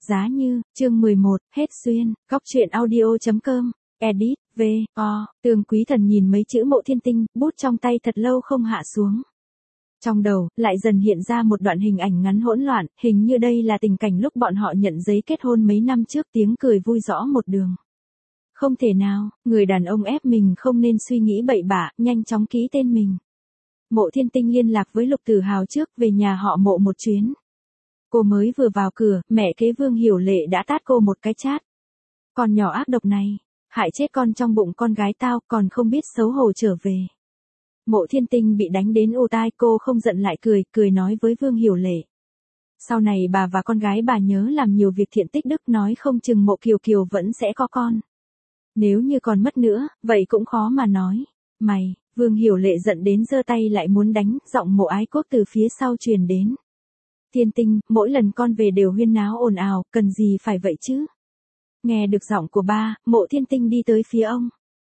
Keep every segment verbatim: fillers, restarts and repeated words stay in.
Giá như, chương mười một, hết duyên, góc truyện audio.com, edit, v, o, Tương Quý Thần nhìn mấy chữ Mộ Thiên Tinh, bút trong tay thật lâu không hạ xuống. Trong đầu, lại dần hiện ra một đoạn hình ảnh ngắn hỗn loạn, hình như đây là tình cảnh lúc bọn họ nhận giấy kết hôn mấy năm trước, tiếng cười vui rõ một đường. Không thể nào, người đàn ông ép mình không nên suy nghĩ bậy bạ, nhanh chóng ký tên mình. Mộ Thiên Tinh liên lạc với Lục Tử Hào trước, về nhà họ Mộ một chuyến. Cô mới vừa vào cửa, mẹ kế Vương Hiểu Lệ đã tát cô một cái chát. Con nhỏ ác độc này, hại chết con trong bụng con gái tao, còn không biết xấu hổ trở về. Mộ Thiên Tinh bị đánh đến ù tai, cô không giận lại cười, cười nói với Vương Hiểu Lệ. Sau này bà và con gái bà nhớ làm nhiều việc thiện tích đức, nói không chừng Mộ Kiều Kiều vẫn sẽ có con. Nếu như còn mất nữa, vậy cũng khó mà nói. Mày, Vương Hiểu Lệ giận đến giơ tay lại muốn đánh, giọng Mộ Ái Quốc từ phía sau truyền đến. Thiên Tinh, mỗi lần con về đều huyên náo ồn ào, cần gì phải vậy chứ? Nghe được giọng của ba, Mộ Thiên Tinh đi tới phía ông.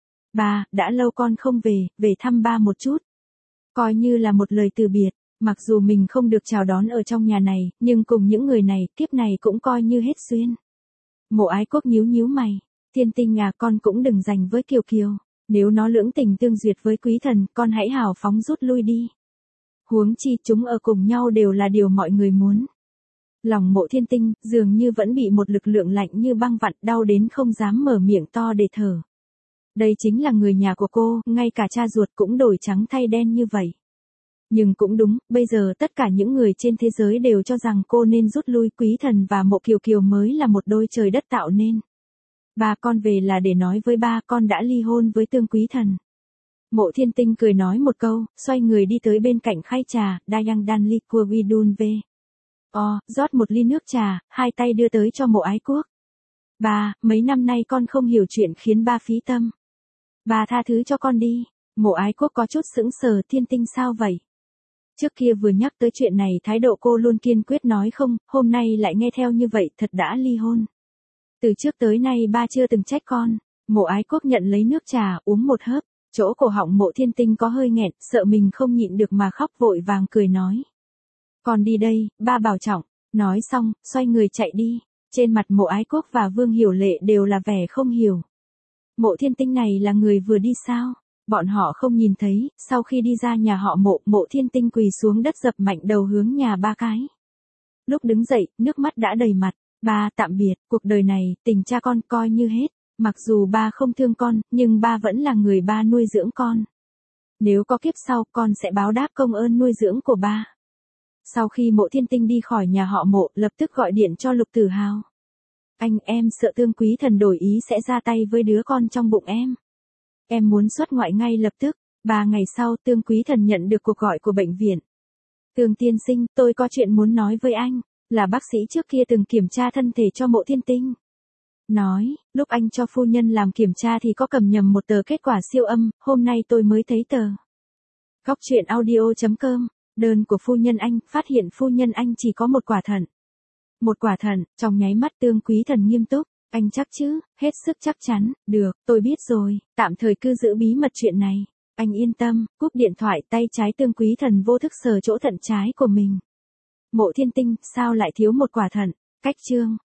Ba, đã lâu con không về, về thăm ba một chút. Coi như là một lời từ biệt, mặc dù mình không được chào đón ở trong nhà này, nhưng cùng những người này, kiếp này cũng coi như hết duyên. Mộ Ái Quốc nhíu nhíu mày. Thiên Tinh à, con cũng đừng giành với Kiều Kiều. Nếu nó lưỡng tình tương duyệt với Quý Thần, con hãy hào phóng rút lui đi. Huống chi chúng ở cùng nhau đều là điều mọi người muốn. Lòng Mộ Thiên Tinh dường như vẫn bị một lực lượng lạnh như băng vặn, đau đến không dám mở miệng to để thở. Đây chính là người nhà của cô, ngay cả cha ruột cũng đổi trắng thay đen như vậy. Nhưng cũng đúng, bây giờ tất cả những người trên thế giới đều cho rằng cô nên rút lui, Quý Thần và Mộ Kiều Kiều mới là một đôi trời đất tạo nên. Ba, con về là để nói với ba, con đã ly hôn với Tương Quý Thần. Mộ Thiên Tinh cười nói một câu, xoay người đi tới bên cạnh khay trà, Dayang Dan Ly Kwa Widun V. O, rót một ly nước trà, hai tay đưa tới cho Mộ Ái Quốc. Ba, mấy năm nay con không hiểu chuyện khiến ba phí tâm. Ba tha thứ cho con đi. Mộ Ái Quốc có chút sững sờ, Thiên Tinh sao vậy? Trước kia vừa nhắc tới chuyện này thái độ cô luôn kiên quyết nói không, hôm nay lại nghe theo như vậy, thật đã ly hôn. Từ trước tới nay ba chưa từng trách con. Mộ Ái Quốc nhận lấy nước trà, uống một hớp, chỗ cổ họng Mộ Thiên Tinh có hơi nghẹn, sợ mình không nhịn được mà khóc, vội vàng cười nói. Con đi đây, ba bảo trọng. Nói xong, xoay người chạy đi. Trên mặt Mộ Ái Quốc và Vương Hiểu Lệ đều là vẻ không hiểu. Mộ Thiên Tinh này là người vừa đi sao? Bọn họ không nhìn thấy, sau khi đi ra nhà họ Mộ, Mộ Thiên Tinh quỳ xuống đất dập mạnh đầu hướng nhà ba cái. Lúc đứng dậy, nước mắt đã đầy mặt. Ba, tạm biệt, cuộc đời này, tình cha con coi như hết. Mặc dù ba không thương con, nhưng ba vẫn là người ba nuôi dưỡng con. Nếu có kiếp sau, con sẽ báo đáp công ơn nuôi dưỡng của ba. Sau khi Mộ Thiên Tinh đi khỏi nhà họ Mộ, lập tức gọi điện cho Lục Tử Hào. Anh, em sợ Tương Quý Thần đổi ý sẽ ra tay với đứa con trong bụng em. Em muốn xuất ngoại ngay lập tức. Ba ngày sau, Tương Quý Thần nhận được cuộc gọi của bệnh viện. Tương tiên sinh, tôi có chuyện muốn nói với anh. Là bác sĩ trước kia từng kiểm tra thân thể cho Mộ Thiên Tinh. Nói, lúc anh cho phu nhân làm kiểm tra thì có cầm nhầm một tờ kết quả siêu âm, hôm nay tôi mới thấy tờ. Góc truyện audio.com, đơn của phu nhân anh, phát hiện phu nhân anh chỉ có một quả thận. Một quả thận, trong nháy mắt Tương Quý Thần nghiêm túc, anh chắc chứ, hết sức chắc chắn, được, tôi biết rồi, tạm thời cứ giữ bí mật chuyện này. Anh yên tâm, cúp điện thoại, tay trái Tương Quý Thần vô thức sờ chỗ thận trái của mình. Mộ Thiên Tinh, sao lại thiếu một quả thận? Cách chương.